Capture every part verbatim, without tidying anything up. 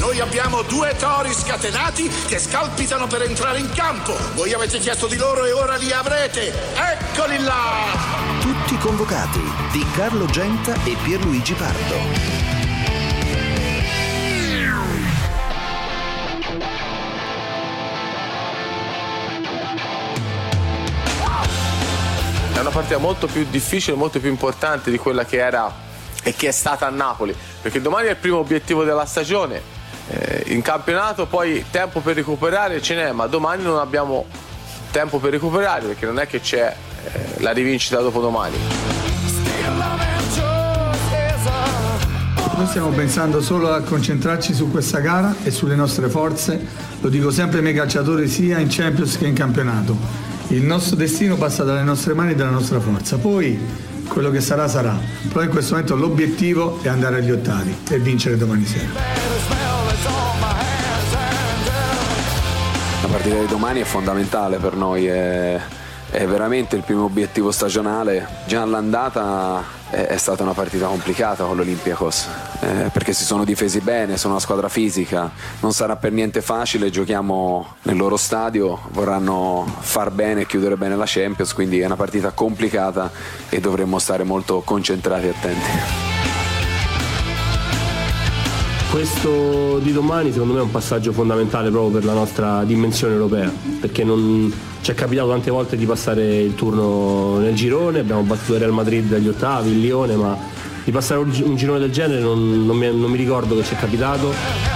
Noi abbiamo due tori scatenati che scalpitano per entrare in campo. Voi avete chiesto di loro e ora li avrete. Eccoli là! Tutti convocati di Carlo Genta e Pierluigi Pardo. È una partita molto più difficile, molto più importante di quella che era e che è stata a Napoli, perché domani è il primo obiettivo della stagione. Eh, in campionato poi tempo per recuperare ce n'è, ma domani non abbiamo tempo per recuperare, perché non è che c'è eh, la rivincita dopodomani. Noi stiamo pensando solo a concentrarci su questa gara e sulle nostre forze, lo dico sempre ai miei calciatori sia in Champions che in campionato. Il nostro destino passa dalle nostre mani e dalla nostra forza, poi quello che sarà sarà, però in questo momento l'obiettivo è andare agli ottavi e vincere domani sera. La partita di domani è fondamentale per noi, è, è veramente il primo obiettivo stagionale. Già all'andata è, è stata una partita complicata con l'Olympiacos, eh, perché si sono difesi bene, sono una squadra fisica, non sarà per niente facile, giochiamo nel loro stadio, vorranno far bene e chiudere bene la Champions, quindi è una partita complicata e dovremmo stare molto concentrati e attenti. Questo di domani secondo me è un passaggio fondamentale proprio per la nostra dimensione europea, perché non ci è capitato tante volte di passare il turno nel girone, abbiamo battuto il Real Madrid agli ottavi, il Lione, ma di passare un girone del genere non, non, mi, non mi ricordo che ci è capitato.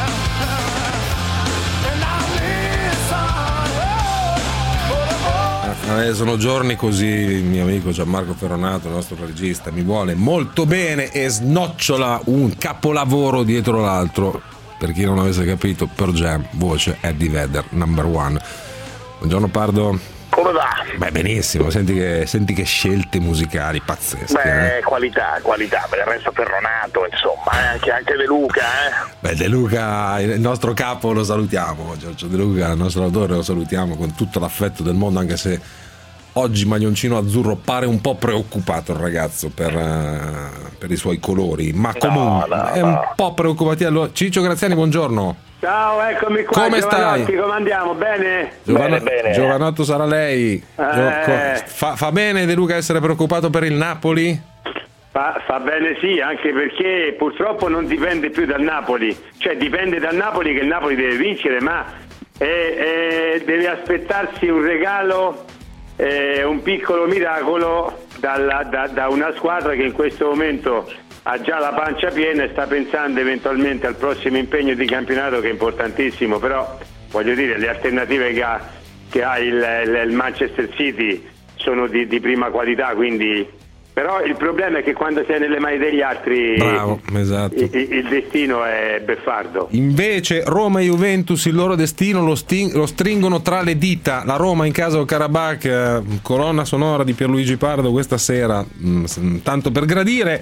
Eh, sono giorni così. Il mio amico Gianmarco Ferronato, il nostro regista, mi vuole molto bene e snocciola un capolavoro dietro l'altro. Per chi non avesse capito, Pearl Jam, voce Eddie Vedder, number one. Buongiorno Pardo. Come va? Beh, benissimo, senti che, senti che scelte musicali pazzesche. Beh, eh? qualità, qualità, per il resto Ferronato, insomma, eh? anche, anche De Luca, eh? Beh, De Luca, il nostro capo, lo salutiamo, Giorgio De Luca, il nostro autore, lo salutiamo con tutto l'affetto del mondo, anche se oggi maglioncino azzurro pare un po' preoccupato il ragazzo per, uh, per i suoi colori, ma comunque no, no, è no. un po' preoccupati. Allora, Ciccio Graziani, buongiorno. Ciao, eccomi qua. Come stai? Come andiamo? Bene? Giovano, bene, bene. Giovanotto sarà lei. Eh. Fa, fa bene De Luca essere preoccupato per il Napoli? Fa, fa bene sì, anche perché purtroppo non dipende più dal Napoli, cioè dipende dal Napoli che il Napoli deve vincere, ma eh, eh, deve aspettarsi un regalo, eh, un piccolo miracolo dalla, da, da una squadra che in questo momento ha già la pancia piena e sta pensando eventualmente al prossimo impegno di campionato, che è importantissimo, però voglio dire, le alternative che ha, che ha il, il, il Manchester City sono di, di prima qualità, quindi però il problema è che quando sei nelle mani degli altri, bravo, esatto, il, il destino è beffardo. Invece Roma e Juventus il loro destino lo, sting- lo stringono tra le dita. La Roma in casa del Karabakh, eh, colonna sonora di Pierluigi Pardo questa sera, mh, tanto per gradire.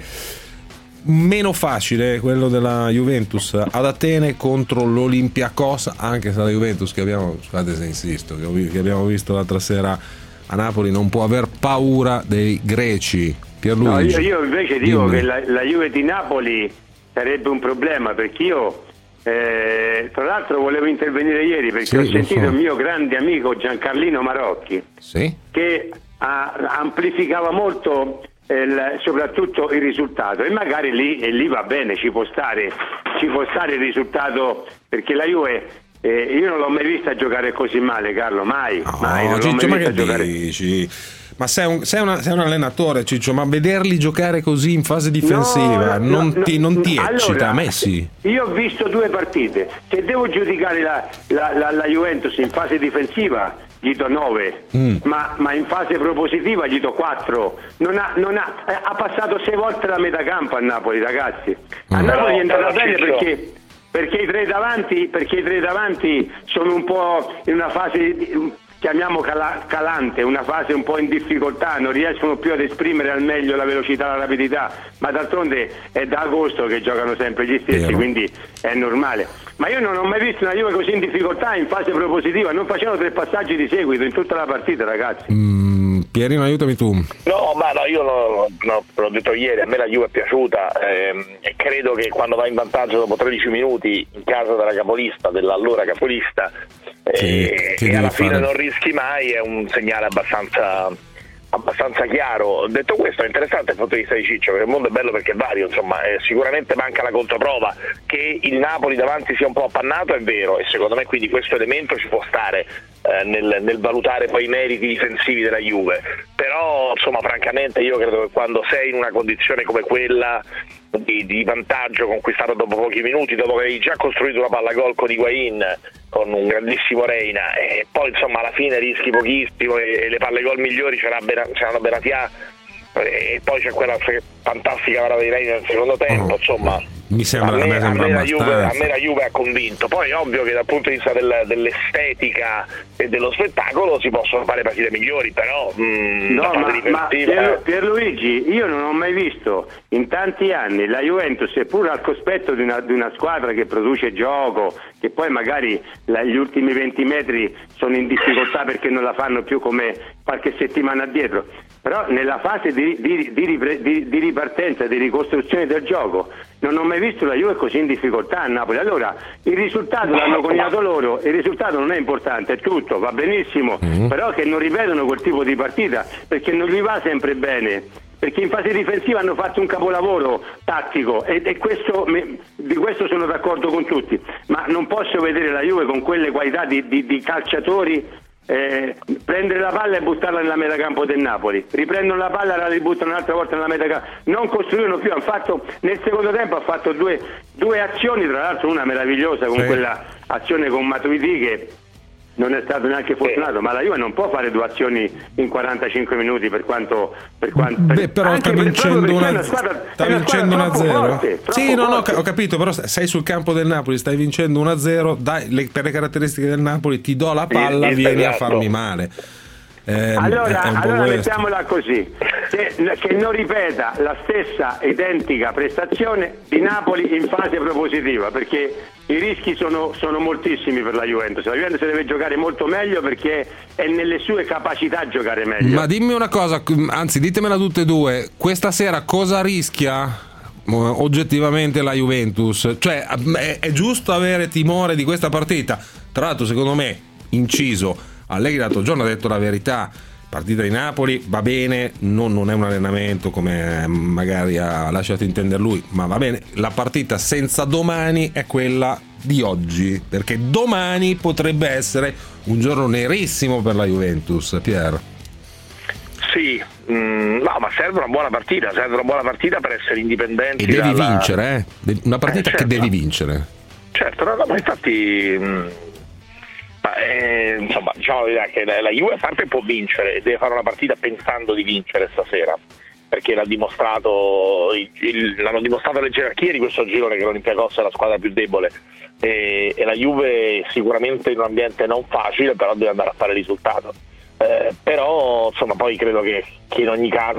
Meno facile quello della Juventus ad Atene contro l'Olympiacos, anche se la Juventus, che abbiamo, scusate se insisto, che abbiamo visto l'altra sera a Napoli, non può aver paura dei greci. Pierluigi. No, io, io invece dico Dimmi. che la, la Juve di Napoli sarebbe un problema, perché io eh, tra l'altro volevo intervenire ieri perché sì, ho sentito so. il mio grande amico Giancarlino Marocchi, sì? che ha, amplificava molto Il, soprattutto il risultato, e magari lì, e lì va bene, ci può stare ci può stare il risultato, perché la Juve eh, io non l'ho mai vista giocare così male, Carlo, mai, no, mai non Ciccio, l'ho mai ma vista che giocare. dici? Ma sei un, sei, una, sei un allenatore, Ciccio, ma vederli giocare così in fase difensiva no, non, no, ti, non ti allora, eccita? A me sì. Io ho visto due partite, se devo giudicare la, la, la, la Juventus in fase difensiva gli do nove, mm. ma, ma in fase propositiva gli do quattro. Non ha, non ha, eh, ha passato sei volte la metà campo a Napoli, ragazzi. A mm. Napoli è andata bene perché, perché i tre davanti, perché i tre davanti sono un po' in una fase di, chiamiamo cala, calante, una fase un po' in difficoltà, non riescono più ad esprimere al meglio la velocità, la rapidità, ma d'altronde è da agosto che giocano sempre gli stessi, Vero. quindi è normale. Ma io non ho mai visto una Juve così in difficoltà in fase propositiva, non facevano tre passaggi di seguito in tutta la partita, ragazzi. Mm, Pierino, aiutami tu. No, ma no, io no, no, l'ho detto ieri, a me la Juve è piaciuta ehm, e credo che quando va in vantaggio dopo tredici minuti in casa della capolista, dell'allora capolista, Sì, eh, che e alla devi fine fare? non rischi mai, è un segnale abbastanza abbastanza chiaro. Detto questo, è interessante il punto di vista di Ciccio, perché il mondo è bello perché è vario, insomma, eh, sicuramente manca la controprova. Che il Napoli davanti sia un po' appannato è vero, e secondo me quindi questo elemento ci può stare eh, nel, nel valutare poi i meriti difensivi della Juve, però insomma francamente io credo che quando sei in una condizione come quella di, di vantaggio conquistato dopo pochi minuti, dopo che hai già costruito una palla gol con Higuain, con un grandissimo Reina, e poi insomma alla fine rischi pochissimo e, e le palle gol migliori ce l'hanno Benatia, e poi c'è quella fantastica parata di Reina nel secondo tempo, insomma Mi sembra, a me, a me sembra a me la Juve, a abbastanza. me la Juve ha convinto. Poi è ovvio che dal punto di vista del, dell'estetica e dello spettacolo si possono fare partite migliori, però mh, No, la fase ma, ma difensiva Pier, Pierluigi, io non ho mai visto in tanti anni la Juventus, seppur al cospetto di una, di una squadra che produce gioco, che poi magari la, gli ultimi venti metri sono in difficoltà perché non la fanno più come qualche settimana addietro, però nella fase di, di, di, ripre, di, di ripartenza, di ricostruzione del gioco, non ho mai visto la Juve così in difficoltà a Napoli. Allora il risultato l'hanno coniato loro, il risultato non è importante, è tutto, va benissimo, mm-hmm. però che non ripetono quel tipo di partita, perché non gli va sempre bene, perché in fase difensiva hanno fatto un capolavoro tattico e, e questo, me, di questo sono d'accordo con tutti, ma non posso vedere la Juve con quelle qualità di, di, di calciatori eh, prendere la palla e buttarla nella metà campo del Napoli, riprendono la palla e la ributtano un'altra volta nella metà campo, non costruiscono più. Hanno fatto, nel secondo tempo ha fatto due, due azioni, tra l'altro una meravigliosa con sì. quella azione con Matuidi che non è stato neanche fortunato, ma la Juve non può fare due azioni in quarantacinque minuti, per quanto per quanto per, Beh, però sta vincendo una, squadra, sta vincendo uno a zero. Sì, no, no, ho capito, però sei sul campo del Napoli, stai vincendo uno a zero, dai, le, per le caratteristiche del Napoli ti do la palla, sì, vieni esatto. a farmi male. Eh, allora allora mettiamola così, che, che non ripeta la stessa identica prestazione di Napoli in fase propositiva, perché i rischi sono, sono moltissimi per la Juventus. La Juventus deve giocare molto meglio perché è nelle sue capacità giocare meglio. Ma dimmi una cosa, anzi ditemela tutte e due, questa sera cosa rischia oggettivamente la Juventus? Cioè è, è giusto avere timore di questa partita? Tra l'altro secondo me, inciso, Allegri l'altro giorno ha detto la verità, partita di Napoli va bene, non, non è un allenamento come magari ha lasciato intendere lui, ma va bene, la partita senza domani è quella di oggi, perché domani potrebbe essere un giorno nerissimo per la Juventus. Pier? Sì, mm, no, ma serve una buona partita, serve una buona partita per essere indipendenti. E devi dalla... vincere, eh? Una partita eh, certo. che devi vincere. Certo, no, no, ma infatti... Mm... Ma, eh, insomma, diciamo che la, la Juve a parte può vincere, deve fare una partita pensando di vincere stasera, perché l'ha dimostrato il, il, l'hanno dimostrato le gerarchie di questo girone che l'Olympiakos è la squadra più debole e, e la Juve sicuramente in un ambiente non facile, però deve andare a fare risultato. Eh, però insomma poi credo che, che in ogni caso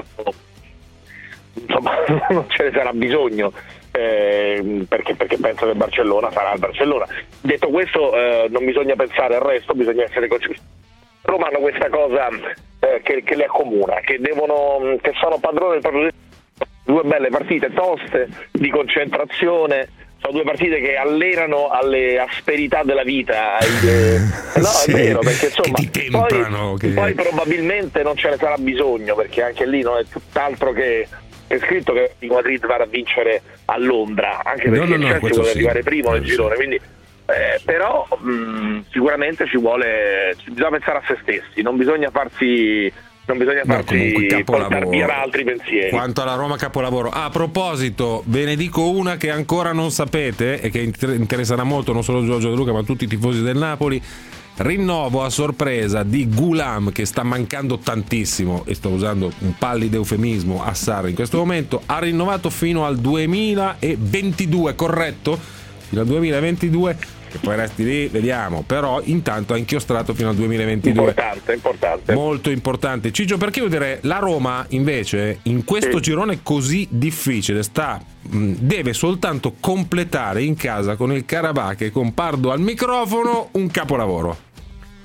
insomma non ce ne sarà bisogno. Eh, perché, perché penso che il Barcellona sarà il Barcellona. Detto questo, eh, non bisogna pensare al resto, bisogna essere conscienti. Roma hanno questa cosa eh, che, che le accomuna, che devono, che sono padroni del proprio due belle partite toste di concentrazione. Sono due partite che allenano alle asperità della vita. Eh, no, sì, è vero, perché insomma che ti temprano, poi, che... poi probabilmente non ce ne sarà bisogno, perché anche lì non è tutt'altro che è scritto che il Madrid va a vincere a Londra, anche perché no, no, no, il Chelsea vuole sì. arrivare primo nel girone, quindi eh, però mh, sicuramente ci vuole, bisogna pensare a se stessi, non bisogna farsi non bisogna farsi no, portare via da altri pensieri. Quanto alla Roma, capolavoro. Ah, a proposito, ve ne dico una che ancora non sapete e che interesserà molto non solo Giorgio De Luca ma tutti i tifosi del Napoli. Rinnovo a sorpresa di Ghulam, che sta mancando tantissimo, e sto usando un pallido eufemismo a Sarri in questo momento. Ha rinnovato fino al duemilaventidue, corretto? Fino al duemilaventidue, che poi resti lì, vediamo. Però intanto ha inchiostrato fino al duemilaventidue. Importante, importante. Molto importante. Ciccio, per chiudere, la Roma invece in questo sì. girone così difficile sta deve soltanto completare in casa con il Karabakh e con Pardo al microfono un capolavoro.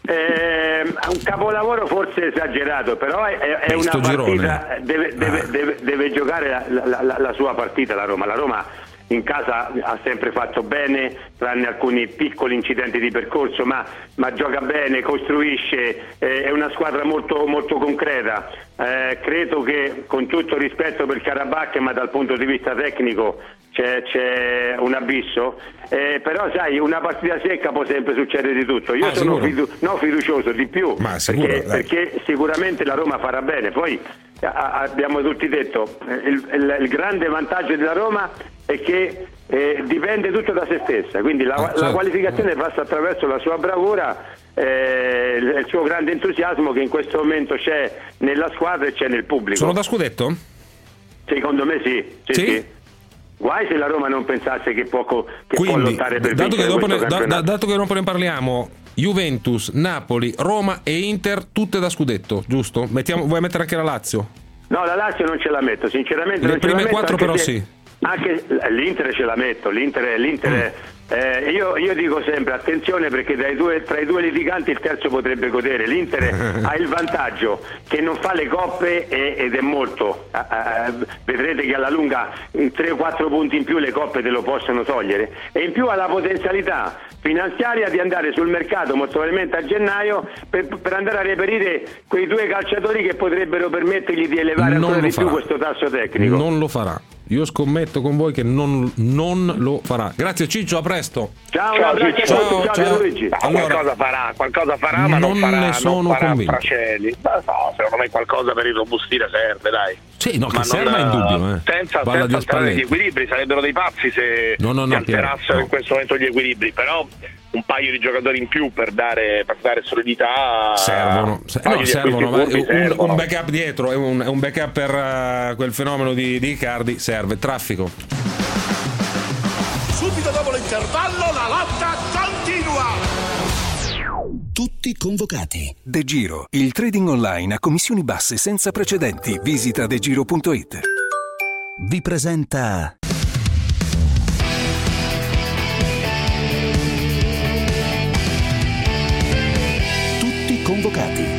Eh, un capolavoro forse esagerato, però è, è una partita, deve, deve, deve, deve giocare la, la, la, la sua partita la Roma. La Roma in casa ha sempre fatto bene, tranne alcuni piccoli incidenti di percorso, ma, ma gioca bene, costruisce, eh, è una squadra molto, molto concreta. Eh, credo che, con tutto rispetto per Karabakh, ma dal punto di vista tecnico c'è, c'è un abisso, eh, però sai, una partita secca può sempre succedere di tutto. Io ah, sono fidu- no, fiducioso di più, ma sicuro, perché, perché sicuramente la Roma farà bene. Poi a- abbiamo tutti detto, il, il, il grande vantaggio della Roma è che eh, dipende tutto da se stessa, quindi la, ah, certo. la qualificazione passa attraverso la sua bravura, eh, il suo grande entusiasmo che in questo momento c'è nella squadra e c'è nel pubblico. Sono da scudetto? Secondo me sì, sì, sì? sì. Guai se la Roma non pensasse che può, che quindi, può lottare per dato vincere che dopo questo ne, campionato. da, dato che dopo ne parliamo, Juventus, Napoli, Roma e Inter tutte da scudetto, giusto? Mettiamo, vuoi mettere anche la Lazio? No, la Lazio non ce la metto, sinceramente. Le non prime ce la metto, quattro però se, sì. Anche l'Inter ce la metto, l'Inter, l'Inter mm. eh, io, io dico sempre attenzione, perché tra i, due, tra i due litiganti il terzo potrebbe godere. L'Inter ha il vantaggio che non fa le coppe e, ed è molto, eh, eh, vedrete che alla lunga tre o quattro punti in più le coppe te lo possono togliere, e in più ha la potenzialità finanziaria di andare sul mercato molto probabilmente a gennaio per, per andare a reperire quei due calciatori che potrebbero permettergli di elevare non ancora di farà. più questo tasso tecnico. Non lo farà. Io scommetto con voi che non, non lo farà. Grazie Ciccio, a presto. Ciao, ciao, Ciccio. ciao, ciao, ciao Luigi. Allora, qualcosa farà, qualcosa farà, ma non, non farà, ne sono non farà convinto. Fracelli. No, secondo me qualcosa per irrobustire serve, dai. Sì, no, che ma serve è indubbio, eh. Senza, Parla senza di alterare gli equilibri, sarebbero dei pazzi se no, no, no, alterassero no. in questo momento gli equilibri, però un paio di giocatori in più per dare, per dare solidità servono, Se- no, servono, ma un, servono. un backup dietro, è un, è un backup per uh, quel fenomeno di, di Icardi, serve, traffico. Subito dopo l'intervallo la lotta continua. Tutti convocati. De Giro, il trading online a commissioni basse senza precedenti. Visita degiro punto it. Vi presenta Tutti convocati.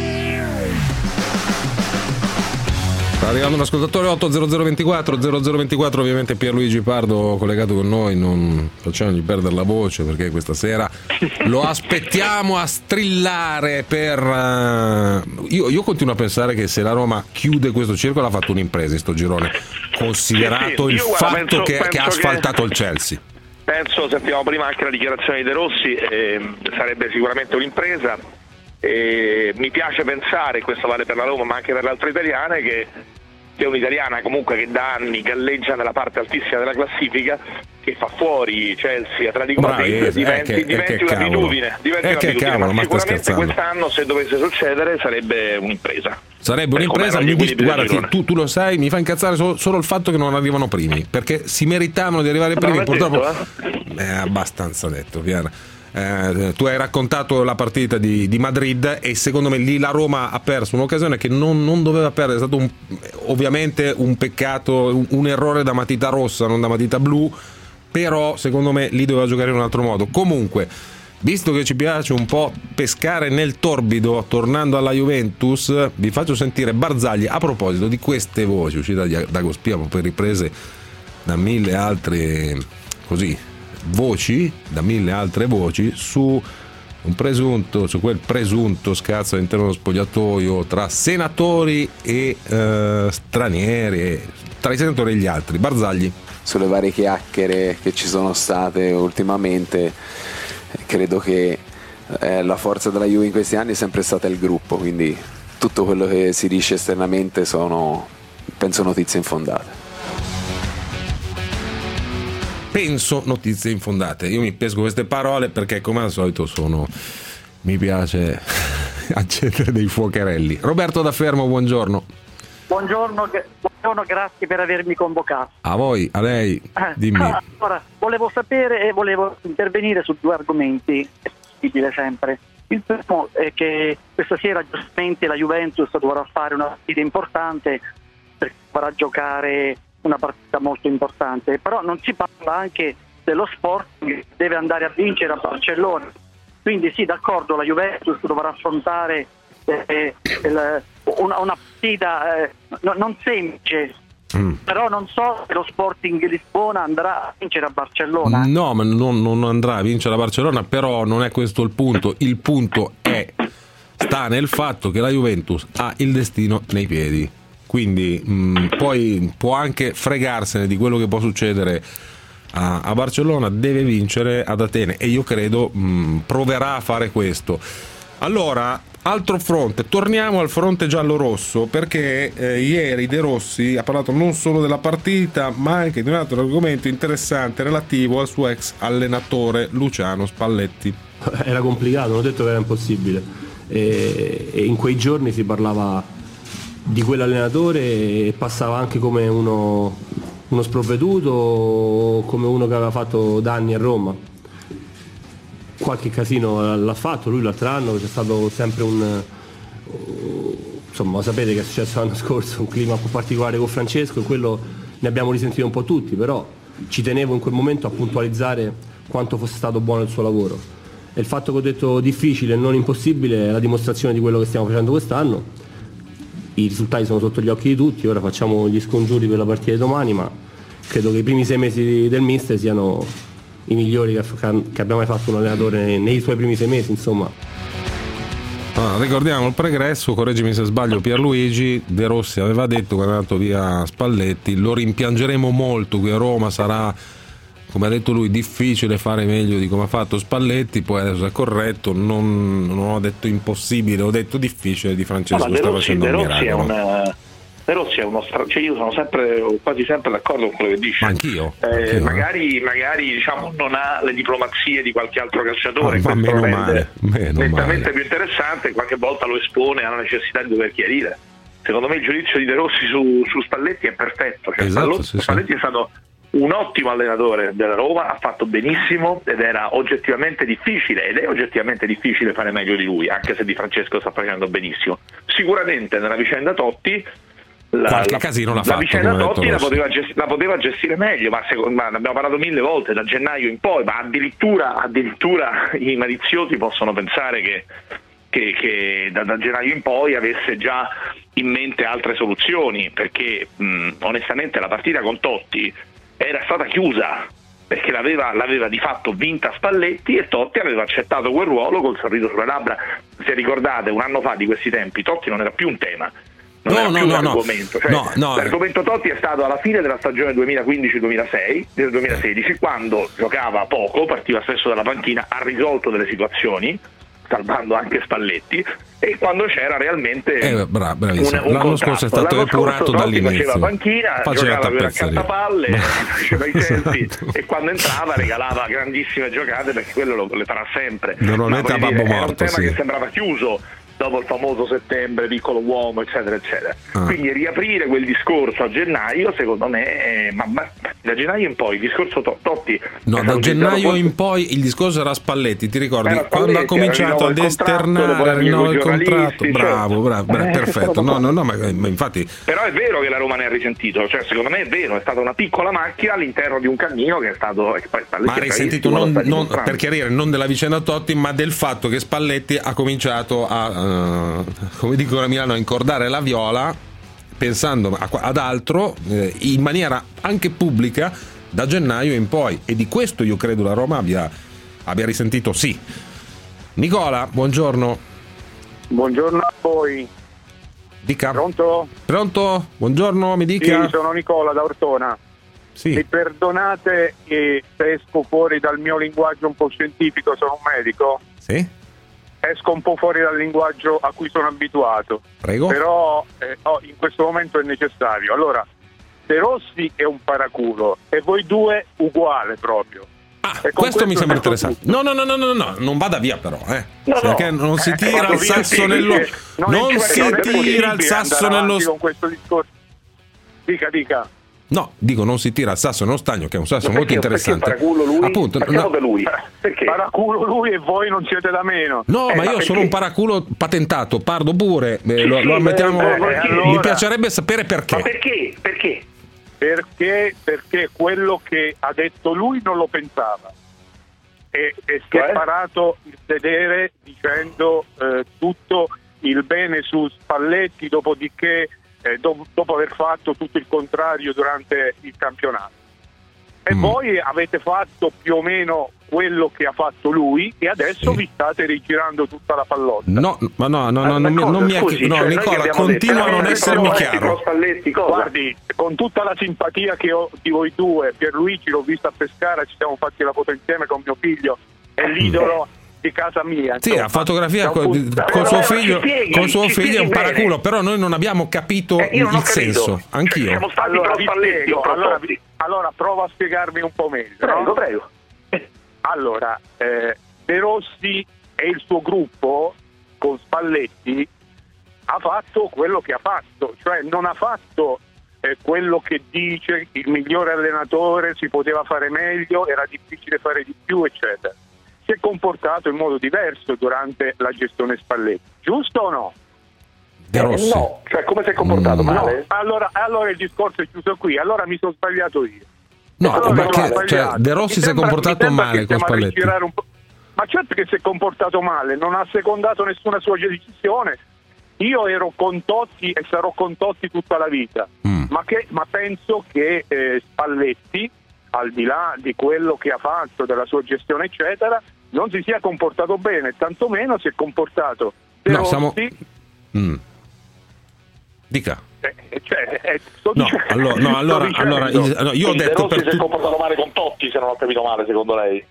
Sta arrivando un ascoltatore otto zero zero ventiquattro zero zero ventiquattro, ovviamente Pierluigi Pardo collegato con noi, non facciamogli perdere la voce perché questa sera lo aspettiamo a strillare per uh... io, io continuo a pensare che se la Roma chiude questo circolo ha fatto un'impresa in sto girone, considerato sì, sì. il Io, guarda, fatto penso, che, penso che ha asfaltato che... il Chelsea. Penso, sentiamo prima anche la dichiarazione di De Rossi, eh, sarebbe sicuramente un'impresa. E mi piace pensare, questo vale per la Roma ma anche per le altre italiane, che è un'italiana comunque che da anni galleggia nella parte altissima della classifica, che fa fuori Chelsea, Atletico Madrid, eh, diventi, eh, che, diventi eh, un'abitudine, diventi eh, un'abitudine. cavolo, ma sicuramente ma quest'anno, se dovesse succedere, sarebbe un'impresa. Sarebbe un'impresa, mi dis- guarda, ti, tu, tu lo sai, mi fa incazzare solo, solo il fatto che non arrivano primi, perché si meritavano di arrivare primi, purtroppo detto, eh? è abbastanza detto, Piera. Eh, tu hai raccontato la partita di, di Madrid e secondo me lì la Roma ha perso un'occasione che non, non doveva perdere, è stato un, ovviamente un peccato, un, un errore da matita rossa, non da matita blu, però secondo me lì doveva giocare in un altro modo. Comunque, visto che ci piace un po' pescare nel torbido, tornando alla Juventus, vi faccio sentire Barzagli a proposito di queste voci uscite da, da Gospia, poi riprese da mille altre così voci, da mille altre voci su un presunto, su quel presunto scazzo all'interno dello spogliatoio tra senatori e eh, stranieri, e tra i senatori e gli altri. Barzagli. Sulle varie chiacchiere che ci sono state ultimamente, credo che eh, la forza della Juve in questi anni è sempre stata il gruppo, quindi tutto quello che si dice esternamente sono, penso, notizie infondate. Penso notizie infondate. Io mi pesco queste parole perché come al solito sono, mi piace accendere dei fuocherelli. Roberto da Fermo, buongiorno. Buongiorno, buongiorno, grazie per avermi convocato. A voi, a lei, dimmi. Allora, volevo sapere e volevo intervenire su due argomenti, è possibile sempre. Il primo è che questa sera giustamente la Juventus dovrà fare una partita importante perché farà giocare una partita molto importante, però non si parla anche dello sport che deve andare a vincere a Barcellona, quindi sì, d'accordo, la Juventus dovrà affrontare eh, il, una, una partita eh, no, non semplice, mm. però non so se lo Sporting Lisbona andrà a vincere a Barcellona. No, ma non, non andrà a vincere a Barcellona, però non è questo il punto. Il punto è sta nel fatto che la Juventus ha il destino nei piedi, quindi mh, poi può anche fregarsene di quello che può succedere a, a Barcellona, deve vincere ad Atene e io credo mh, proverà a fare questo. Allora, altro fronte, torniamo al fronte giallo-rosso, perché eh, ieri De Rossi ha parlato non solo della partita ma anche di un altro argomento interessante relativo al suo ex allenatore Luciano Spalletti. Era complicato, non ho detto che era impossibile. E in quei giorni si parlava di quell'allenatore e passava anche come uno, uno sprovveduto, come uno che aveva fatto danni a Roma. Qualche casino l'ha fatto lui l'altro anno, c'è stato sempre un, insomma, sapete che è successo l'anno scorso, un clima un po' particolare con Francesco e quello ne abbiamo risentito un po' tutti, però ci tenevo in quel momento a puntualizzare quanto fosse stato buono il suo lavoro. E il fatto che ho detto difficile e non impossibile è la dimostrazione di quello che stiamo facendo quest'anno. I risultati sono sotto gli occhi di tutti, ora facciamo gli scongiuri per la partita di domani, ma credo che i primi sei mesi del mister siano i migliori che, che abbia mai fatto un allenatore nei suoi primi sei mesi, insomma. Allora, ricordiamo il pregresso, correggimi se sbaglio Pierluigi, De Rossi aveva detto quando è andato via Spalletti: lo rimpiangeremo molto qui a Roma, sarà, come ha detto lui, difficile fare meglio di come ha fatto Spalletti. Poi adesso è corretto, non, non ho detto impossibile, ho detto difficile di Francesco. No, sta Rossi, facendo un miracolo. È una... De Rossi è uno stra... cioè io sono sempre quasi sempre d'accordo con quello che dice. Ma anch'io, eh, anch'io magari, magari diciamo non ha le diplomazie di qualche altro calciatore, ah, ma meno male, meno nettamente male. più interessante, qualche volta lo espone alla necessità di dover chiarire. Secondo me il giudizio di De Rossi su, su Spalletti è perfetto, cioè, esatto, Spalletti, sì, Spalletti sì. è stato un ottimo allenatore della Roma, ha fatto benissimo ed era oggettivamente difficile ed è oggettivamente difficile fare meglio di lui, anche se Di Francesco sta facendo benissimo. Sicuramente nella vicenda Totti la, qualche la, casino l'ha la fatto, vicenda come ha Totti detto la Rossi. poteva, gest- la poteva gestire meglio, ma, secondo, ma ne abbiamo parlato mille volte da gennaio in poi, ma addirittura, addirittura i maliziosi possono pensare che, che, che da, da gennaio in poi avesse già in mente altre soluzioni, perché mh, onestamente la partita con Totti era stata chiusa, perché l'aveva, l'aveva di fatto vinta Spalletti e Totti aveva accettato quel ruolo col sorriso sulle labbra. Se ricordate, un anno fa di questi tempi Totti non era più un tema, non no, era no, più no, l'argomento. no. Cioè, no, no. l'argomento Totti è stato alla fine della stagione duemilaquindici duemilasei, del duemilasedici, quando giocava poco, partiva spesso dalla panchina, ha risolto delle situazioni, salvando anche Spalletti, e quando c'era realmente eh, bra- bravissimo. un, un l'anno scorso è stato L'anno epurato scorso dall'inizio, faceva panchina, faceva giocava per tappezzeria. accattapalle, faceva i selfie e quando entrava regalava grandissime giocate, perché quello lo, le farà sempre. Normalmente a babbo dire, morto, era un tema sì. che sembrava chiuso dopo il famoso settembre, piccolo uomo, eccetera eccetera. Ah. Quindi riaprire quel discorso a gennaio, secondo me, eh, ma, ma da gennaio in poi il discorso to- Totti no, da gennaio in poi il discorso era Spalletti, ti ricordi? Era Quando ha Spalletti, cominciato ad esternare il rinnovo del contratto, certo. bravo, bravo, bravo Eh, perfetto. No, no, no, ma, ma infatti. Però è vero che la Roma ne ha risentito, cioè secondo me è vero, è stata una piccola macchina all'interno di un cammino che è stato. E poi Ma ha risentito non, non, per chiarire, non della vicenda Totti, ma del fatto che Spalletti ha cominciato a, uh, come dicono a Milano, a incordare la viola, pensando a, ad altro, eh, in maniera anche pubblica, da gennaio in poi. E di questo io credo la Roma abbia, abbia risentito, sì. Nicola, buongiorno. Buongiorno a voi. Dica. Pronto? Pronto? Buongiorno, mi dica. Sì, sono Nicola da Ortona. Sì. Mi perdonate che se esco fuori dal mio linguaggio un po' scientifico, sono un medico? Sì. Esco un po' fuori dal linguaggio a cui sono abituato. Prego. Però eh, oh, in questo momento è necessario. Allora, De Rossi è un paraculo e voi due uguale proprio. Ah, questo, questo mi sembra interessante. No, no, no, no, no, no, non vada via però, eh. No, perché no. non si tira eh, il sasso nello non, non è, si non è tira il sasso nello con questo discorso. Dica, dica. No, dico non si tira il sasso nello stagno, che è un sasso perché, molto interessante. Perché paraculo lui? Appunto, Partiamo no. da lui. Perché? Paraculo lui e voi non siete da meno. No, eh, ma io ma sono un paraculo patentato, Pardo pure, eh, lo, lo ammettiamo. eh, eh, allora, mi piacerebbe sapere perché. Ma perché? Perché? Perché? Perché quello che ha detto lui non lo pensava. e, e si è parato il sedere dicendo eh, tutto il bene su Spalletti, dopodiché eh, do, dopo aver fatto tutto il contrario durante il campionato. E mm. voi avete fatto più o meno quello che ha fatto lui e adesso sì. vi state rigirando tutta la pallotta. No, ma no, no, no, non mi, non mi Scusi, no, cioè Nicola, continua a non essermi chiaro. Spalletti, guardi, con tutta la simpatia che ho di voi due, Pierluigi l'ho visto a Pescara, ci siamo fatti la foto insieme con mio figlio, è l'idolo di casa mia. Sì, la fotografia con, punto, con suo figlio, spieghi, con suo figlio è un paraculo, bene. Però noi non abbiamo capito eh, il senso. Anch'io. Siamo stati allora, pro Spalletti, allora, allora prova a spiegarmi un po' meglio. Prego, no? prego. Allora, eh, De Rossi e il suo gruppo con Spalletti ha fatto quello che ha fatto, cioè non ha fatto eh, quello che dice il migliore allenatore, si poteva fare meglio, era difficile fare di più, eccetera. Si è comportato in modo diverso durante la gestione Spalletti, giusto o no? De Rossi. Eh, no, cioè come si è comportato mm, male? No. Allora, allora il discorso è chiuso qui, allora mi sono sbagliato io. No, allora, perché cioè, De Rossi si è comportato male con Spalletti. Ma certo che si è comportato male, non ha secondato nessuna sua decisione. Io ero con Totti e sarò con Totti tutta la vita, mm. ma, che, ma penso che eh, Spalletti, al di là di quello che ha fatto, della sua gestione eccetera, non si sia comportato bene, tantomeno si è comportato De no, Rossi. Siamo... Mm. Dica. Eh, cioè, eh, sto no, dicendo, allora, no, allora, allora io, no, io ho detto per per si tu... è comportato male con Totti, se non ho capito male, secondo lei?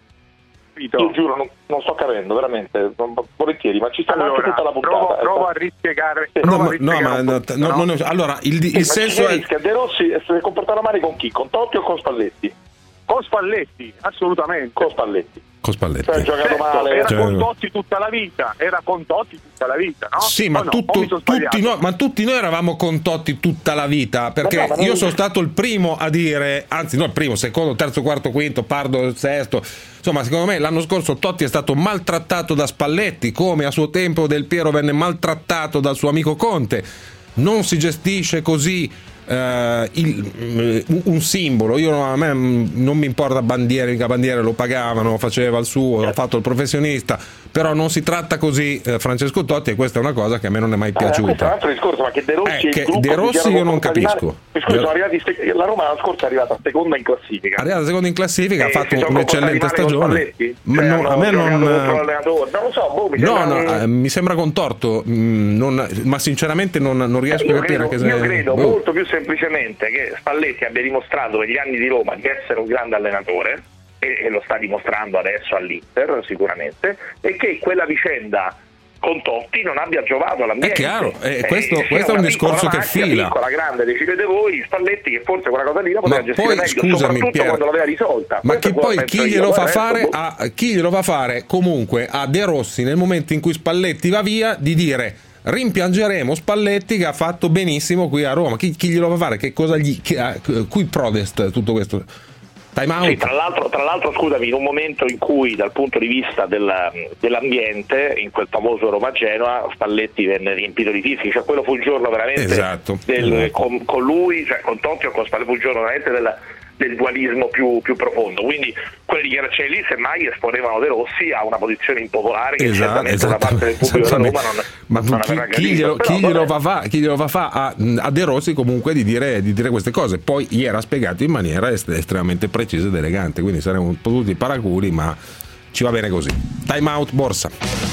Io giuro, non, non sto capendo, veramente, non, volentieri, ma ci sta allora, anche tutta la puntata. Provo, provo a rispiegare. No, provo ma, a rispiegare no, ma no, po', no, no? Non, allora, il, il sì, senso è... Rischia, De Rossi si è comportato male con chi? Con Totti o con Spalletti? Con Spalletti, assolutamente. Con Spalletti. Con Spalletti. Cioè, giocato certo, male. Era cioè... con Totti tutta la vita, era con Totti tutta la vita, no? Sì, ma, no? tutto, tutti noi, ma tutti noi eravamo con Totti tutta la vita, perché ma no, ma io non... sono stato il primo a dire, anzi no il primo, secondo, terzo, quarto, quinto, Pardo il sesto, insomma secondo me l'anno scorso Totti è stato maltrattato da Spalletti, come a suo tempo Del Piero venne maltrattato dal suo amico Conte. Non si gestisce così Uh, il, un simbolo. Io a me non mi importa bandiere, mica bandiere lo pagavano, faceva il suo, ha fatto il professionista, però non si tratta così eh, Francesco Totti, e questa è una cosa che a me non è mai piaciuta. Eh, questo è un altro discorso, ma che De Rossi, eh, che il De Rossi io non capisco. Scusa, sono arrivati, la Roma l'anno scorso è arrivata seconda in classifica. È arrivata seconda in classifica, eh, ha fatto un'eccellente stagione. Ma cioè, non, a me non, non lo so, boh, mi no, sembra no, un... eh, mi sembra contorto, mh, non, ma sinceramente non, non riesco io a capire credo, che se... io credo boh. molto più semplicemente che Spalletti abbia dimostrato negli anni di Roma di essere un grande allenatore e, e lo sta dimostrando adesso all'Inter sicuramente, e che quella vicenda con Totti non abbia giovato all'ambiente. È chiaro, eh, questo, eh, questo è un discorso che macchia, fila. Piccola, grande, decidete voi. Spalletti che forse quella cosa lì la poteva ma gestire poi, meglio, scusami, soprattutto Pier, quando l'aveva risolta. Ma Questo che poi chi glielo io, fa adesso, fare boh. a, chi glielo fa fare comunque a De Rossi nel momento in cui Spalletti va via, di dire rimpiangeremo Spalletti che ha fatto benissimo qui a Roma. Chi, chi glielo fa fare? Che cosa gli chi, uh, cui prodest tutto questo? Time out. Sì, tra l'altro, tra l'altro scusami, in un momento in cui dal punto di vista del, dell'ambiente, in quel famoso Roma-Genoa, Spalletti venne riempito di fischi, cioè quello fu il giorno veramente esatto, del, esatto. Con, con lui, cioè con Totti o con Spalletti, fu il giorno veramente del, del dualismo più, più profondo, quindi quelle dichiarazioni lì semmai esponevano De Rossi a una posizione impopolare che esatto, certamente una parte del pubblico della Roma non, ma non chi, aveva chi capito. glielo, Però, chi glielo fa fa, chi glielo fa fa a, a De Rossi comunque di dire, di dire queste cose, poi gli era spiegato in maniera est- estremamente precisa ed elegante, quindi saremmo un po' tutti paraculi, ma ci va bene così. Time out, borsa.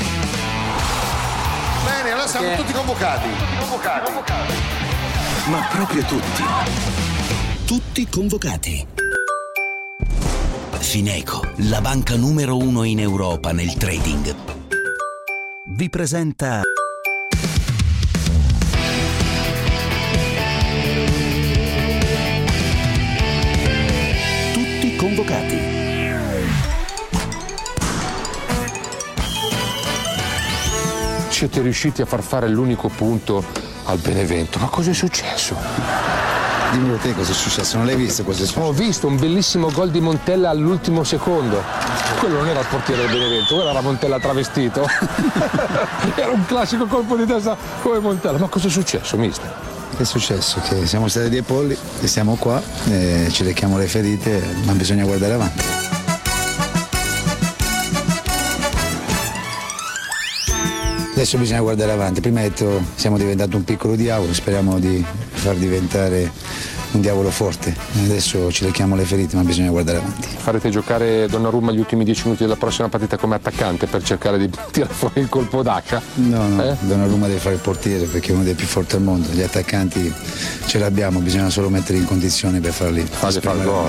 Bene, allora siamo tutti convocati. Tutti convocati. convocati. Ma proprio tutti. Tutti convocati. Fineco, la banca numero uno in Europa nel trading, vi presenta Tutti convocati. Siete riusciti a far fare l'unico punto al Benevento, ma cosa è successo? Dimmelo te cosa è successo, non l'hai visto cosa è successo? Ho visto un bellissimo gol di Montella all'ultimo secondo. Quello non era il portiere del Benevento, quello era Montella travestito. Era un classico colpo di testa come Montella. Ma cosa è successo, mister? Che è successo? Che siamo stati dei polli, che siamo qua, eh, ci lecchiamo le ferite, ma bisogna guardare avanti. Adesso bisogna guardare avanti. Prima hai detto siamo diventati un piccolo diavolo, speriamo di far diventare un diavolo forte. Adesso ci lecchiamo le ferite, ma bisogna guardare avanti. Farete giocare Donnarumma gli ultimi dieci minuti della prossima partita come attaccante per cercare di tirare fuori il colpo d'H? No, no, eh? Donnarumma deve fare il portiere perché è uno dei più forti al mondo. Gli attaccanti ce l'abbiamo, bisogna solo mettere in condizione per farli fare il gol.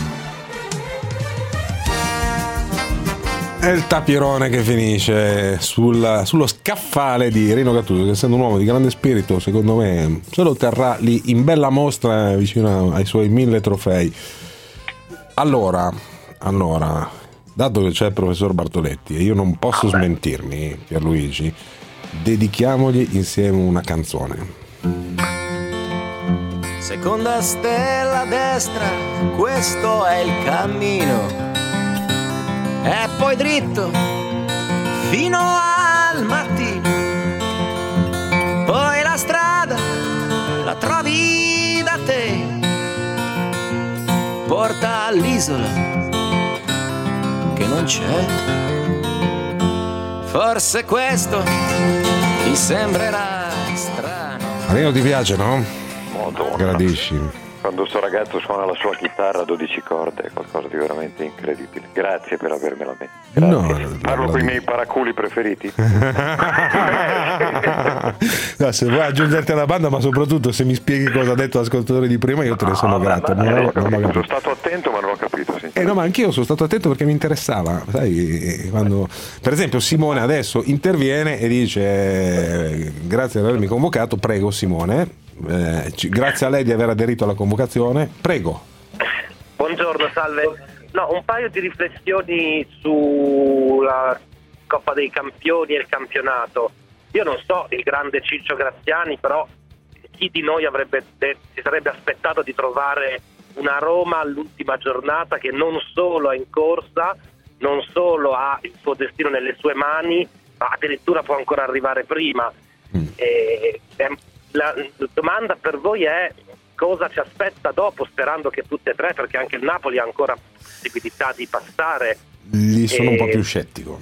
È il tapirone che finisce sul, sullo scaffale di Rino Gattuso, che essendo un uomo di grande spirito, secondo me se lo terrà lì in bella mostra vicino ai suoi mille trofei. Allora, allora, dato che c'è il professor Bartoletti e io non posso smentirmi, Pierluigi, dedichiamogli insieme una canzone. Seconda stella a destra, questo è il cammino. E poi dritto fino al mattino, poi la strada la trovi da te, porta all'isola che non c'è. Forse questo ti sembrerà strano. Marino, ti piace, no? Madonna. Gradisci. Quando sto ragazzo suona la sua chitarra a dodici corde è qualcosa di veramente incredibile. Grazie per avermela messa. No, parlo con i miei paraculi preferiti. No, se vuoi aggiungerti alla banda, ma soprattutto se mi spieghi cosa ha detto l'ascoltatore di prima, io te ne sono no, grato. No, non no, non non sono stato attento, ma non ho capito. Eh no, ma anch'io sono stato attento perché mi interessava. Sai, quando per esempio Simone adesso interviene e dice eh, grazie di avermi convocato, prego Simone. Eh, grazie a lei di aver aderito alla convocazione, prego. Buongiorno, salve. No, un paio di riflessioni sulla Coppa dei Campioni e il campionato. Io non so il grande Ciccio Graziani, però chi di noi avrebbe de- si sarebbe aspettato di trovare una Roma all'ultima giornata che non solo è in corsa, non solo ha il suo destino nelle sue mani, ma addirittura può ancora arrivare prima. Mm. E, la domanda per voi è cosa ci aspetta dopo, sperando che tutte e tre, perché anche il Napoli ha ancora possibilità di passare. Lì sono e... un po' più scettico.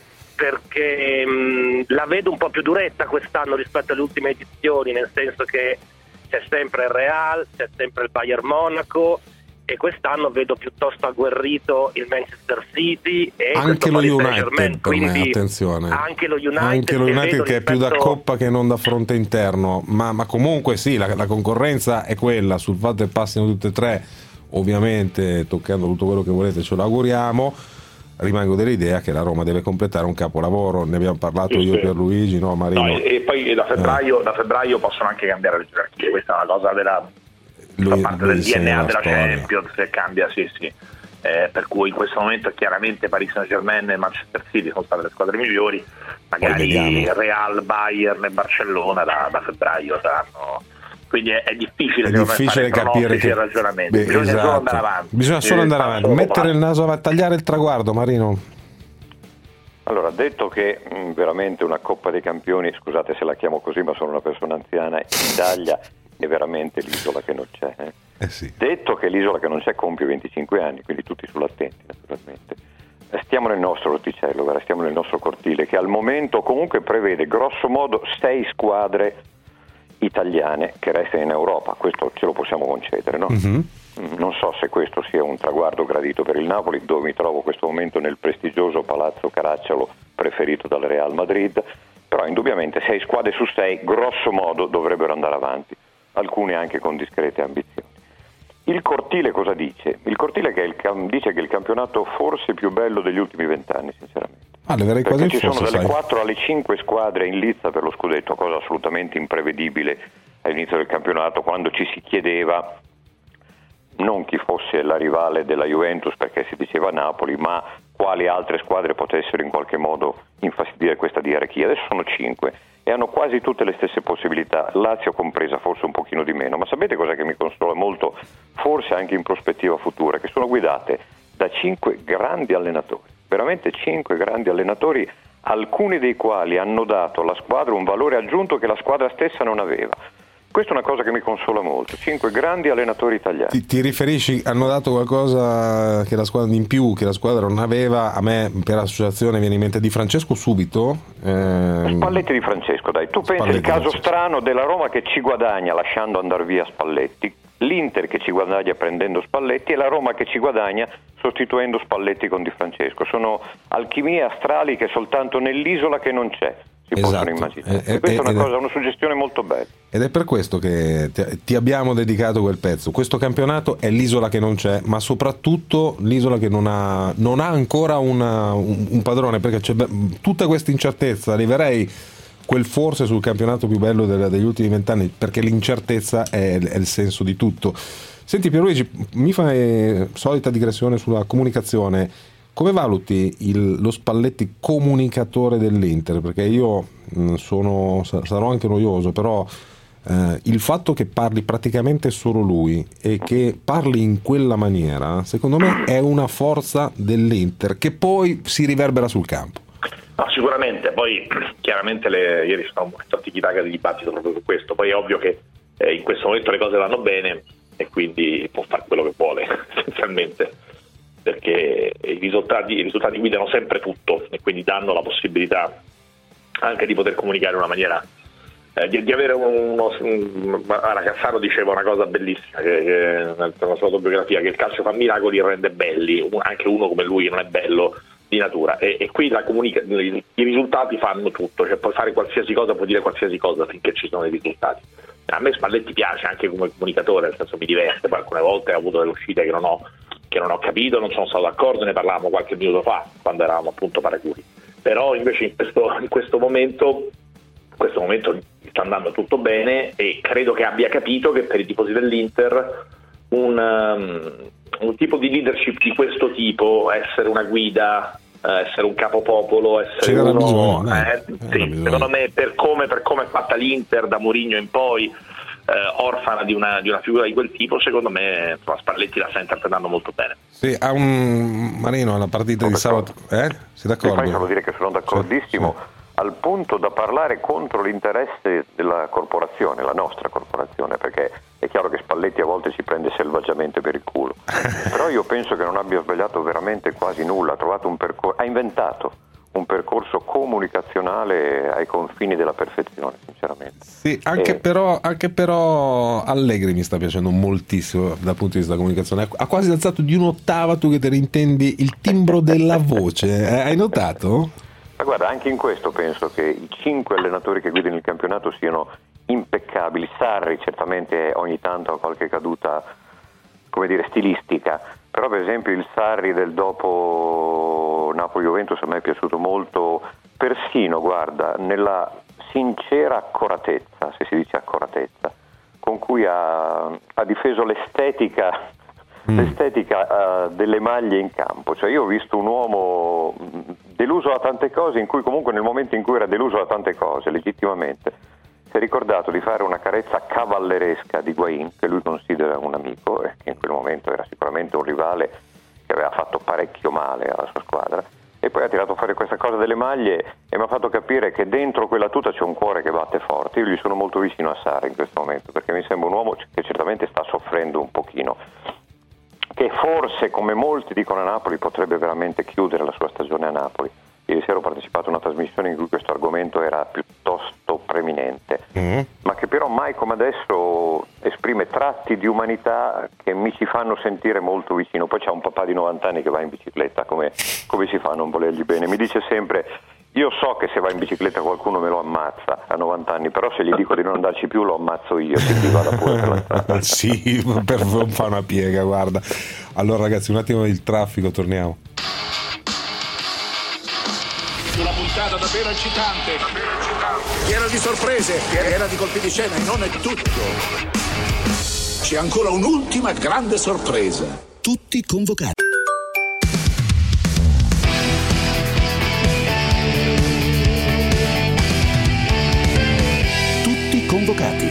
Perché mh, la vedo un po' più duretta quest'anno rispetto alle ultime edizioni, nel senso che c'è sempre il Real, c'è sempre il Bayern Monaco, e quest'anno vedo piuttosto agguerrito il Manchester City e anche lo United, per me, attenzione, anche lo United, anche lo United che è più da coppa che non da fronte interno, ma, ma comunque sì, la, la concorrenza è quella. Sul fatto che passino tutte e tre, ovviamente toccando tutto quello che volete ce lo auguriamo. Rimango dell'idea che la Roma deve completare un capolavoro, ne abbiamo parlato sì, io sì. Pierluigi, no Marino? No, e poi da febbraio, eh. da febbraio possono anche cambiare le gerarchie, questa è una cosa della lui, parte del D N A della storia. Champions, che cambia, sì sì, eh, per cui in questo momento chiaramente Paris Saint-Germain e Manchester City sono state le squadre migliori, magari Real, Bayern e Barcellona da, da febbraio saranno. Quindi è, è difficile, è difficile capire che ragionamenti. Beh, bisogna esatto. solo andare avanti. Bisogna solo andare avanti, mettere il naso a tagliare il traguardo, Marino. Allora, detto che mh, veramente una Coppa dei Campioni, scusate se la chiamo così, ma sono una persona anziana, in Italia è veramente l'isola che non c'è. Eh? Eh sì. Detto che l'isola che non c'è compie venticinque anni, quindi tutti sull'attenti naturalmente. Stiamo nel nostro Rotticello, guarda, stiamo nel nostro cortile, che al momento comunque prevede grosso modo sei squadre italiane che restano in Europa, questo ce lo possiamo concedere, no? Mm-hmm. Non so se questo sia un traguardo gradito per il Napoli, dove mi trovo in questo momento nel prestigioso Palazzo Caracciolo preferito dal Real Madrid, però indubbiamente sei squadre su sei grosso modo dovrebbero andare avanti, alcune anche con discrete ambizioni. Il cortile cosa dice? Il cortile che è il cam- dice che è il campionato forse più bello degli ultimi vent'anni, sinceramente. Ah, le verrei quasi Perché ci forse, sono dalle sai. quattro alle cinque squadre in lizza per lo scudetto, cosa assolutamente imprevedibile all'inizio del campionato, quando ci si chiedeva non chi fosse la rivale della Juventus, perché si diceva Napoli, ma quali altre squadre potessero in qualche modo infastidire questa gerarchia. Adesso sono cinque e hanno quasi tutte le stesse possibilità, Lazio compresa, forse un pochino di meno, ma sapete cosa che mi consola molto, forse anche in prospettiva futura, che sono guidate da cinque grandi allenatori, veramente cinque grandi allenatori, alcuni dei quali hanno dato alla squadra un valore aggiunto che la squadra stessa non aveva. Questa è una cosa che mi consola molto. Cinque grandi allenatori italiani. Ti, ti riferisci, hanno dato qualcosa che la squadra in più, che la squadra non aveva? A me per associazione viene in mente Di Francesco subito. Eh... Spalletti Di Francesco, dai. Tu pensi il caso strano della Roma che ci guadagna lasciando andare via Spalletti, l'Inter che ci guadagna prendendo Spalletti e la Roma che ci guadagna sostituendo Spalletti con Di Francesco. Sono alchimie astrali che soltanto nell'isola che non c'è si esatto. possono immaginare. E, e questa e, è una ed cosa, è... una suggestione molto bella. Ed è per questo che ti, ti abbiamo dedicato quel pezzo. Questo campionato è l'isola che non c'è, ma soprattutto l'isola che non ha, non ha ancora una, un, un padrone, perché c'è tutta questa incertezza. Arriverei quel forse sul campionato più bello del, degli ultimi vent'anni, perché l'incertezza è, è il senso di tutto. Senti Pierluigi, mi fai solita digressione sulla comunicazione. Come valuti il, lo Spalletti comunicatore dell'Inter? Perché io mh, sono, sarò anche noioso, però eh, il fatto che parli praticamente solo lui e che parli in quella maniera, secondo me è una forza dell'Inter che poi si riverbera sul campo. No, sicuramente, poi chiaramente le, ieri sono molto tiki-taka di dibattito proprio su questo, poi è ovvio che eh, in questo momento le cose vanno bene e quindi può fare quello che vuole essenzialmente, perché i risultati, i risultati guidano sempre tutto e quindi danno la possibilità anche di poter comunicare in una maniera eh, di, di avere uno, un, Cassaro diceva una cosa bellissima che, che nella sua autobiografia, che il calcio fa miracoli e rende belli, anche uno come lui che non è bello di natura, e, e qui la comunica, i, i risultati fanno tutto, cioè puoi fare qualsiasi cosa, puoi dire qualsiasi cosa finché ci sono i risultati. A me Spalletti piace anche come comunicatore, nel senso mi diverte, poi alcune volte ho avuto delle uscite che non ho che non ho capito, non sono stato d'accordo, ne parlavamo qualche minuto fa quando eravamo appunto paracuri, però invece in questo, in questo momento in questo momento sta andando tutto bene e credo che abbia capito che per i tifosi dell'Inter un, um, un tipo di leadership di questo tipo, essere una guida, essere un capopopolo, essere C'era uno bisogno, eh, sì, secondo me per come, per come è fatta l'Inter da Mourinho in poi, Eh, orfana di una, di una figura di quel tipo, secondo me insomma, Spalletti la sta interpretando molto bene. Sì, ha un Marino alla partita sono di sabato, eh? Sei d'accordo? Devo dire che sono d'accordissimo, sì, sì. Al punto da parlare contro l'interesse della corporazione, la nostra corporazione, perché è chiaro che Spalletti a volte si prende selvaggiamente per il culo, però io penso che non abbia sbagliato veramente quasi nulla, ha trovato un percorso, ha inventato un percorso comunicazionale ai confini della perfezione, sinceramente. Sì, anche, e... però, anche però Allegri mi sta piacendo moltissimo dal punto di vista della comunicazione. Ha quasi alzato di un'ottava, tu che te ne intendi, il timbro della voce. Eh, hai notato? Ma guarda, anche in questo penso che i cinque allenatori che guidano il campionato siano impeccabili. Sarri certamente ogni tanto ha qualche caduta, come dire, stilistica, però per esempio il Sarri del dopo Napoli-Juventus a me è piaciuto molto, persino, guarda, nella sincera accuratezza, se si dice accuratezza, con cui ha, ha difeso l'estetica, mm. l'estetica uh, delle maglie in campo. Cioè io ho visto un uomo deluso da tante cose, in cui comunque nel momento in cui era deluso da tante cose, legittimamente, si è ricordato di fare una carezza cavalleresca di Higuaín, che lui considera un amico e che in quel momento era sicuramente un rivale che aveva fatto parecchio male alla sua squadra, e poi ha tirato fuori questa cosa delle maglie e mi ha fatto capire che dentro quella tuta c'è un cuore che batte forte. Io gli sono molto vicino a Sarri in questo momento, perché mi sembra un uomo che certamente sta soffrendo un pochino, che forse, come molti dicono a Napoli, potrebbe veramente chiudere la sua stagione a Napoli. Ieri sera ho partecipato a una trasmissione in cui questo argomento era piuttosto preminente, mm. ma che però mai come adesso esprime tratti di umanità che mi ci fanno sentire molto vicino. Poi c'è un papà di novanta anni che va in bicicletta, come, come si fa a non volergli bene? Mi dice sempre: io so che se va in bicicletta qualcuno me lo ammazza a novanta anni, però se gli dico di non andarci più lo ammazzo io, quindi vada pure per la strada. Sì, per fare una piega, guarda. Allora ragazzi, un attimo il traffico, torniamo. Una puntata davvero eccitante, piena di sorprese, piena di colpi di scena, e non è tutto. C'è ancora un'ultima grande sorpresa. Tutti convocati. Tutti convocati.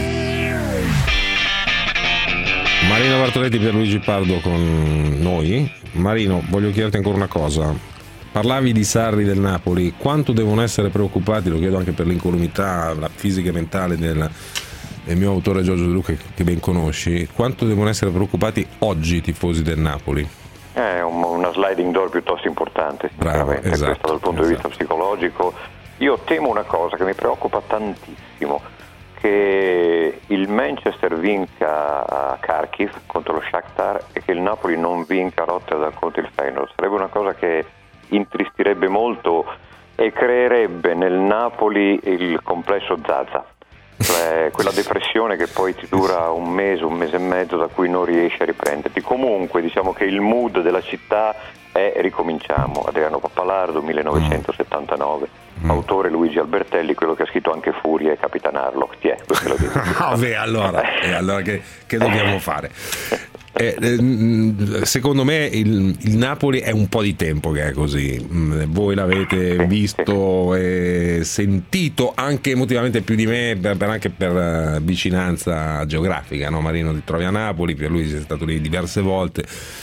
Marino Bartoletti, Pierluigi Pardo con noi. Marino, voglio chiederti ancora una cosa. Parlavi di Sarri del Napoli, quanto devono essere preoccupati, lo chiedo anche per l'incolumità, la fisica e mentale del, il mio autore Giorgio De Luca, che ben conosci, quanto devono essere preoccupati oggi i tifosi del Napoli? È un, una sliding door piuttosto importante, Bravo, esatto, questo dal punto esatto. di vista psicologico. Io temo una cosa che mi preoccupa tantissimo, che il Manchester vinca a Kharkiv contro lo Shakhtar e che il Napoli non vinca a Rotterdam contro il Feyenoord. Sarebbe una cosa che intristirebbe molto e creerebbe nel Napoli il complesso Zaza, cioè quella depressione che poi ti dura un mese, un mese e mezzo, da cui non riesci a riprenderti. Comunque diciamo che il mood della città è ricominciamo. Adriano Pappalardo, millenovecentosettantanove, mm. autore Luigi Albertelli, quello che ha scritto anche Furia e Capitan Harlock. Ti è, questo lo dico. Oh, beh, allora, eh, allora che, che dobbiamo fare? Eh, eh, secondo me il, il Napoli è un po' di tempo che è così. Voi l'avete visto e sentito anche emotivamente più di me, per, per anche per vicinanza geografica, no? Marino ti trovi a Napoli, per lui sei stato lì diverse volte,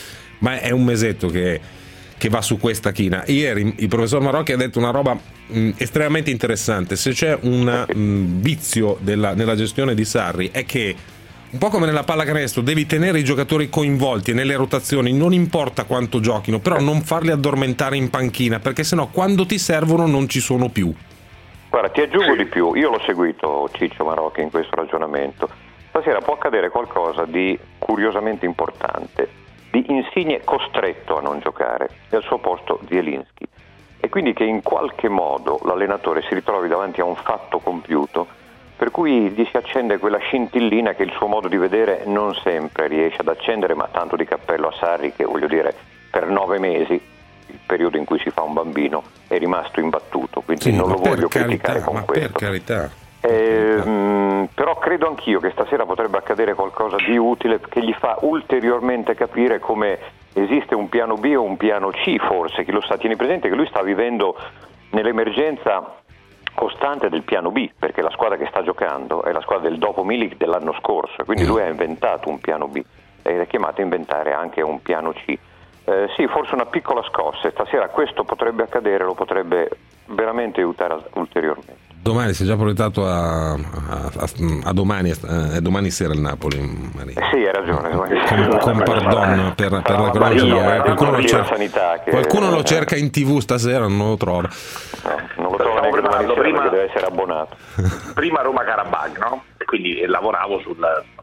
ma è un mesetto che, che va su questa china. Ieri il professor Marocchi ha detto una roba mh, estremamente interessante. Se c'è un mh, vizio della, nella gestione di Sarri è che, un po' come nella pallacanestro, devi tenere i giocatori coinvolti nelle rotazioni, non importa quanto giochino, però non farli addormentare in panchina, perché sennò quando ti servono non ci sono più. Guarda, ti aggiungo di più, io l'ho seguito Ciccio Marocchi in questo ragionamento. Stasera può accadere qualcosa di curiosamente importante, di Insigne costretto a non giocare e al suo posto Zielinski, e quindi che in qualche modo l'allenatore si ritrovi davanti a un fatto compiuto, per cui gli si accende quella scintillina che il suo modo di vedere non sempre riesce ad accendere, ma tanto di cappello a Sarri, che voglio dire per nove mesi, il periodo in cui si fa un bambino, è rimasto imbattuto, quindi sì, non lo voglio carità, criticare con ma questo. Per carità. Eh, mh, però credo anch'io che stasera potrebbe accadere qualcosa di utile che gli fa ulteriormente capire come esiste un piano B o un piano C, forse, chi lo sa. Tieni presente che lui sta vivendo nell'emergenza costante del piano B, perché la squadra che sta giocando è la squadra del dopo Milik dell'anno scorso, quindi lui ha inventato un piano B ed è chiamato a inventare anche un piano C. Eh, sì, forse una piccola scossa, stasera questo potrebbe accadere, lo potrebbe veramente aiutare ulteriormente. Domani si è già proiettato a, a, a, a domani, a domani sera il Napoli, Maria. Eh sì, hai ragione. Con, con pardon per, per la cronaca, eh. qualcuno, lo cerca, che, qualcuno lo cerca in TV stasera, non lo trova. No, non lo trova neanche domani sera prima, perché deve essere abbonato. Prima Roma-Karabakh, no? E quindi lavoravo sul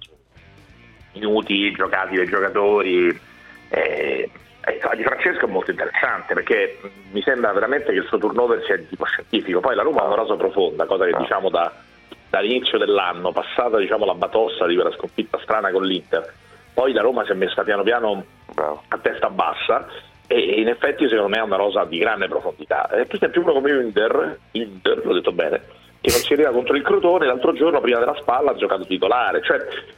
minuti giocati dai giocatori. Eh, Eh, di Francesco è molto interessante, perché mi sembra veramente che il suo turnover sia di tipo scientifico. Poi la Roma ha una rosa profonda, cosa che diciamo da, dall'inizio dell'anno, passata diciamo la batossa di quella sconfitta strana con l'Inter, poi la Roma si è messa piano piano a testa bassa e in effetti secondo me è una rosa di grande profondità. E tu sei più uno come Inter, Inter, l'ho detto bene, che non si arriva contro il Crotone, l'altro giorno prima della spalla ha giocato titolare, cioè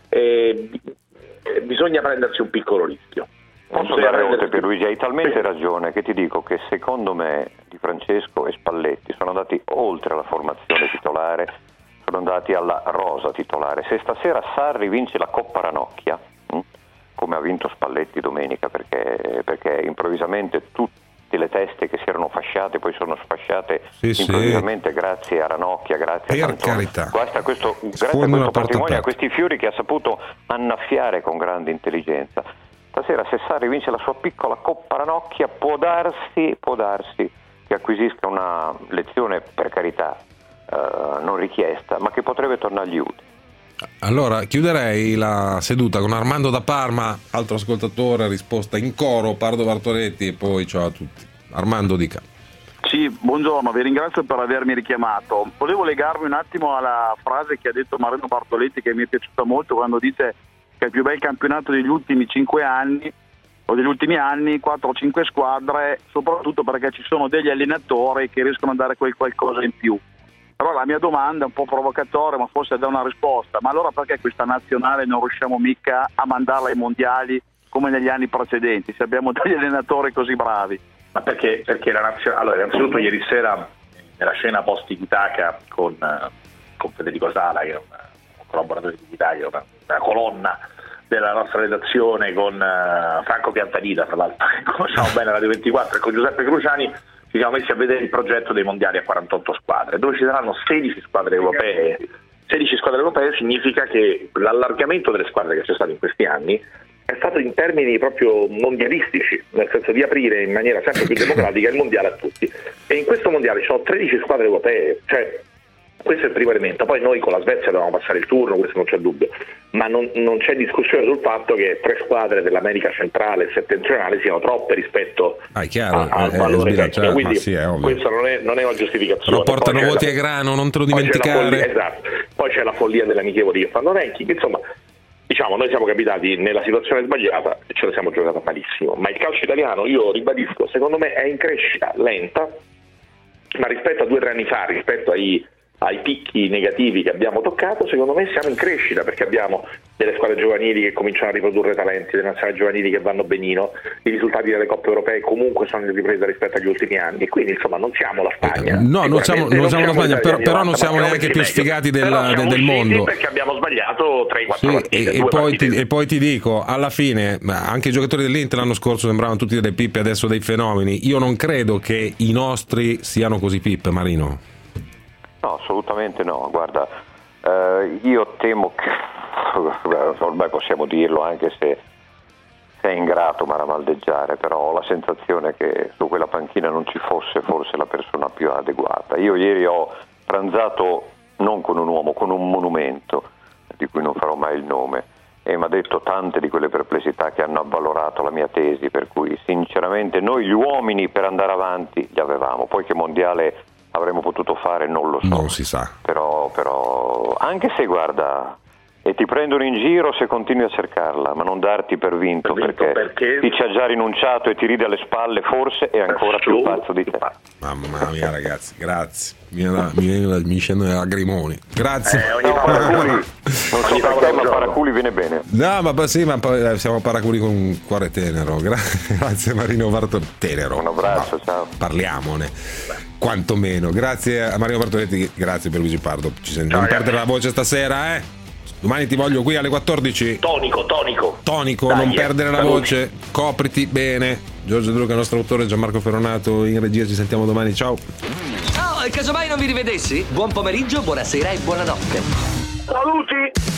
eh, bisogna prendersi un piccolo rischio. Posso dare oltre, Pierluigi, hai talmente ragione che ti dico che secondo me Di Francesco e Spalletti sono andati oltre la formazione titolare, sono andati alla rosa titolare. Se stasera Sarri vince la Coppa Ranocchia, hm, come ha vinto Spalletti domenica, perché, perché improvvisamente tutte le teste che si erano fasciate poi sono sfasciate sì, improvvisamente sì. grazie a Ranocchia, grazie per a Cantone. Carità. Grazie a questo, grazie a questo patrimonio, a questi fiori che ha saputo annaffiare con grande intelligenza. Stasera se Sarri vince la sua piccola Coppa Ranocchia può darsi, può darsi che acquisisca una lezione, per carità, eh, non richiesta, ma che potrebbe tornargli utile. Allora chiuderei la seduta con Armando da Parma, altro ascoltatore, risposta in coro, Pardo Bartoletti, e poi ciao a tutti. Armando, dica. Sì, buongiorno, vi ringrazio per avermi richiamato. Volevo legarmi un attimo alla frase che ha detto Marino Bartoletti, che mi è piaciuta molto, quando dice che è il più bel campionato degli ultimi cinque anni o degli ultimi anni, quattro o cinque squadre, soprattutto perché ci sono degli allenatori che riescono a dare quel qualcosa in più. Però la mia domanda è un po' provocatoria, ma forse dà una risposta: ma allora perché questa nazionale non riusciamo mica a mandarla ai mondiali come negli anni precedenti, se abbiamo degli allenatori così bravi? Ma perché, perché la nazionale, allora innanzitutto ieri sera nella scena post Tiki-Taka con, con Federico Sala, che è un collaboratore di Italia, una, una colonna della nostra redazione, con uh, Franco Piantanida, tra l'altro che conosciamo bene Radio ventiquattro, e con Giuseppe Cruciani ci siamo messi a vedere il progetto dei mondiali a quarantotto squadre, dove ci saranno sedici squadre europee sedici squadre europee significa che l'allargamento delle squadre che c'è stato in questi anni è stato in termini proprio mondialistici, nel senso di aprire in maniera sempre più democratica il mondiale a tutti. E in questo mondiale ci sono tredici squadre europee, cioè questo è il primo elemento. Poi noi con la Svezia dovevamo passare il turno, questo non c'è dubbio, ma non, non c'è discussione sul fatto che tre squadre dell'America centrale e settentrionale siano troppe rispetto ah, è chiaro, a, al è, valore è tecnico, quindi sì, è questo non è, non è una giustificazione. Però portano poi voti la, a grano, non te lo poi dimenticare. C'è la follia, esatto. Poi c'è la follia delle amichevoli che fanno ranking, insomma. Diciamo, noi siamo capitati nella situazione sbagliata e ce la siamo giocata malissimo, ma il calcio italiano, io ribadisco, secondo me è in crescita lenta, ma rispetto a due o tre anni fa, rispetto ai, ai picchi negativi che abbiamo toccato, secondo me siamo in crescita, perché abbiamo delle squadre giovanili che cominciano a riprodurre talenti, delle nazionali giovanili che vanno benino, i risultati delle coppe europee comunque sono in ripresa rispetto agli ultimi anni, e quindi insomma non siamo la Spagna. No, non siamo, non non siamo la Spagna, però, però non siamo neanche più sfigati del, del, del mondo. Perché abbiamo sbagliato tre quattro sì, partite. E, e, poi ti, e poi ti dico, alla fine, anche i giocatori dell'Inter l'anno scorso sembravano tutti delle pippe, adesso dei fenomeni. Io non credo che i nostri siano così pippe, Marino. No, assolutamente no. Guarda, eh, io temo che, ormai possiamo dirlo, anche se è ingrato maramaldeggiare, però ho la sensazione che su quella panchina non ci fosse forse la persona più adeguata. Io ieri ho pranzato non con un uomo, con un monumento, di cui non farò mai il nome, e mi ha detto tante di quelle perplessità che hanno avvalorato la mia tesi, per cui sinceramente noi gli uomini per andare avanti li avevamo, poi che mondiale avremmo potuto fare non lo so, non si sa, però, però anche se guarda, e ti prendono in giro se continui a cercarla, ma non darti per vinto, per vinto perché, perché chi ci ha già rinunciato e ti ride alle spalle forse è ancora più pazzo di te. Mamma mia ragazzi, grazie, mi, era, mi, mi scendono le lagrimoni, grazie. Eh, ogni no, paraculi, non so perché, ma paraculi viene bene. No, ma sì, ma poi siamo paraculi con un cuore tenero. Gra- grazie Marino Bartoletti. Tenero. Un abbraccio, ma ciao. Parliamone. Quantomeno. Grazie a Marino Bartoletti, grazie per Luigi Pardo. Ci sentiamo. Non perdere la voce stasera, eh? Domani ti voglio qui alle quattordici. Tonico, tonico. Tonico, Dai, non eh, perdere la saluti. voce. Copriti bene. Giorgio De Luca, il nostro autore, Gianmarco Ferronato in regia. Ci sentiamo domani. Ciao. Ciao, e casomai non vi rivedessi? Buon pomeriggio, buonasera e buonanotte. Saluti.